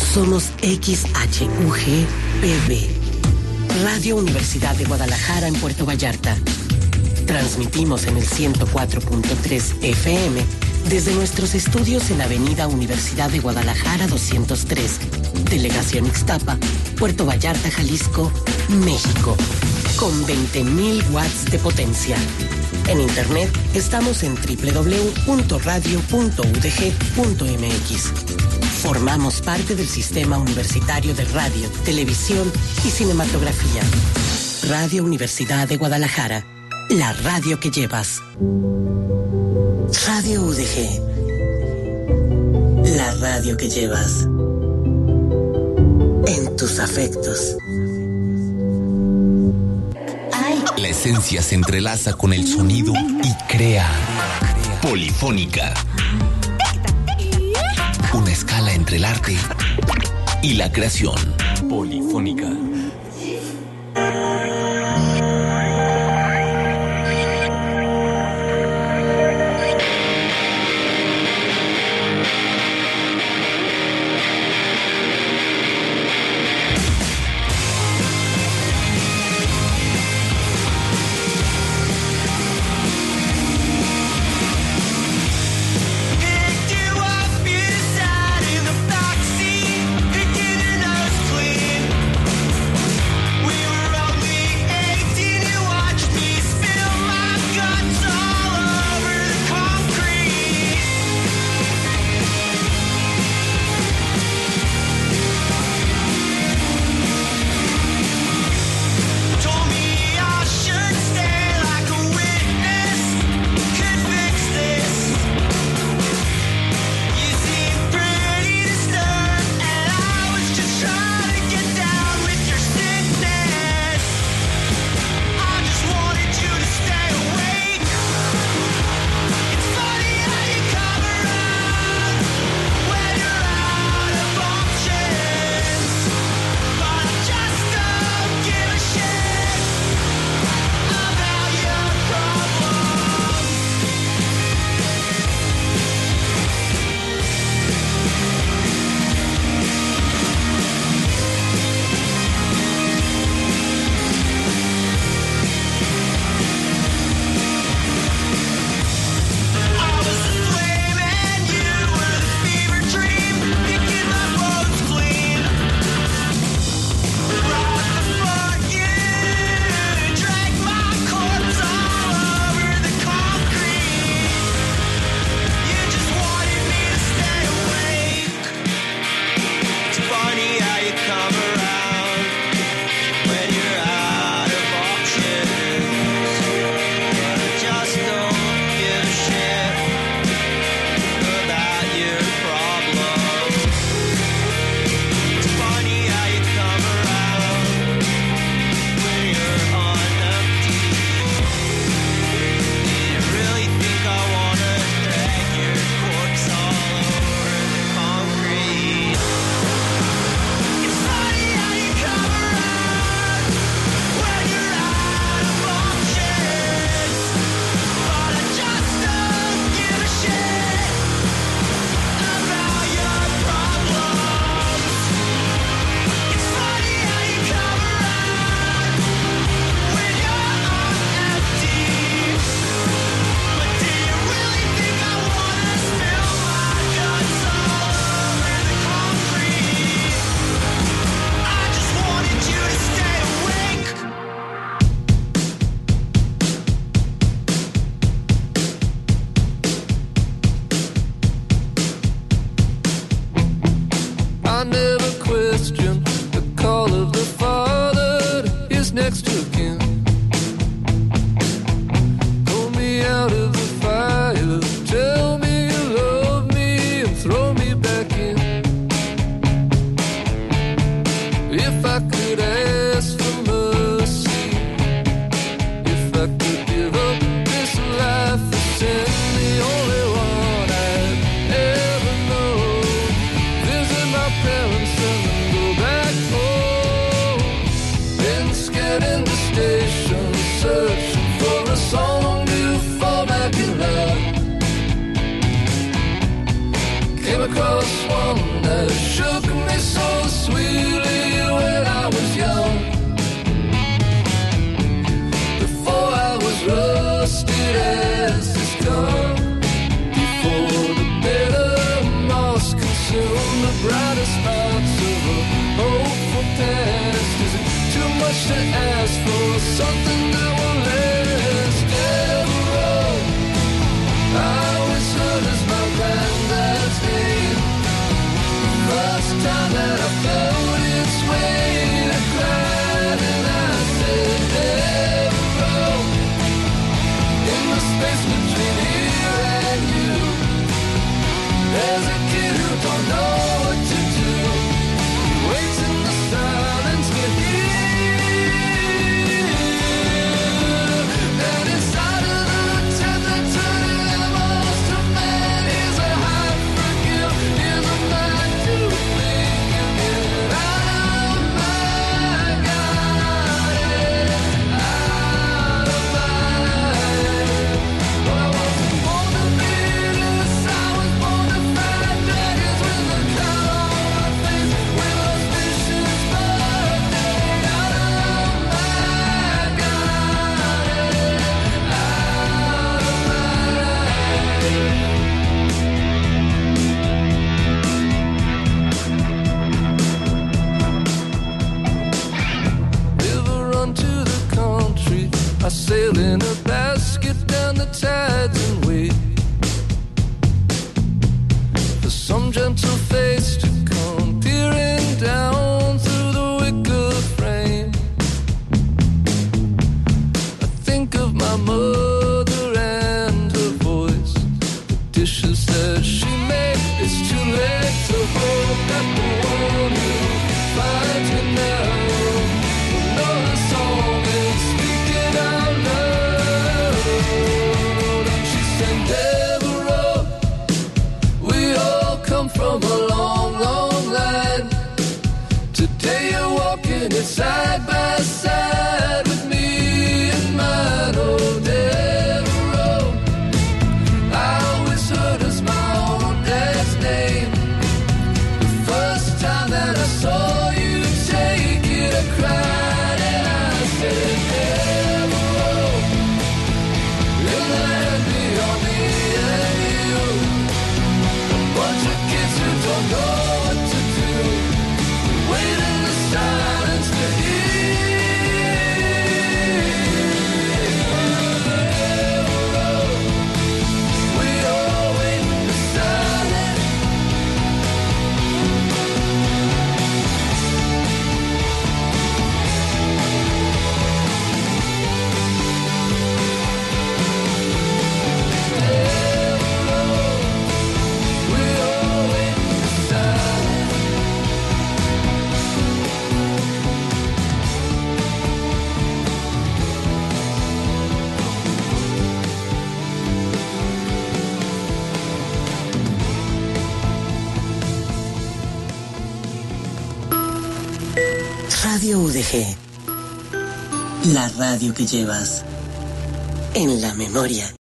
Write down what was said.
Somos XHUG-PB, Radio Universidad de Guadalajara en Puerto Vallarta. Transmitimos en el 104.3 FM desde nuestros estudios en Avenida Universidad de Guadalajara 203, Delegación Ixtapa, Puerto Vallarta, Jalisco, México, con 20,000 watts de potencia. En internet estamos en www.radio.udg.mx. Formamos parte del Sistema Universitario de Radio, Televisión y Cinematografía. Radio Universidad de Guadalajara, la radio que llevas. Radio UDG, la radio que llevas en tus afectos. La esencia se entrelaza con el sonido y crea Polifónica. Una escala entre el arte y la creación. Polifónica. Across one that shook me so responsible. Hopeful past. Is it too much to ask for something that will last? Devereaux, I was heard as my granddad's name. First time that I felt its weight, I cried and I said Devereaux. In the space between here and you, there's a kid who don't know what to do. He waits in the silence to hear. And inside of the tent that turned animals to man, he's a high for guilt, he's a man to think you get out of my garden, out of mine. Well, I wasn't born to be this, I was born to fight dragons with a crown on my face, with auspicious birthday, out of my garden, out of mine. River onto the country, I sail in a basket down the tides and wait for some gentle face to come peering down through the wicker frame. I think of my mother and her voice, the dishes that she made. It's too late to hope that the one who finds me now will know the song and speak it out loud. And she said, Devereaux, we all come from a long, long line. Today you're walking it side by side with me and mine. Oh, Devereaux, I always heard as my own dad's name. The first time that I saw you take it, I cried and I said, Devereaux, in the land beyond me and you, a bunch of kids who don't know what to do, wait in the silence to hear. Devereaux, we all wait in the silence. We all wait in the silence. Radio UDG. La radio que llevas en la memoria.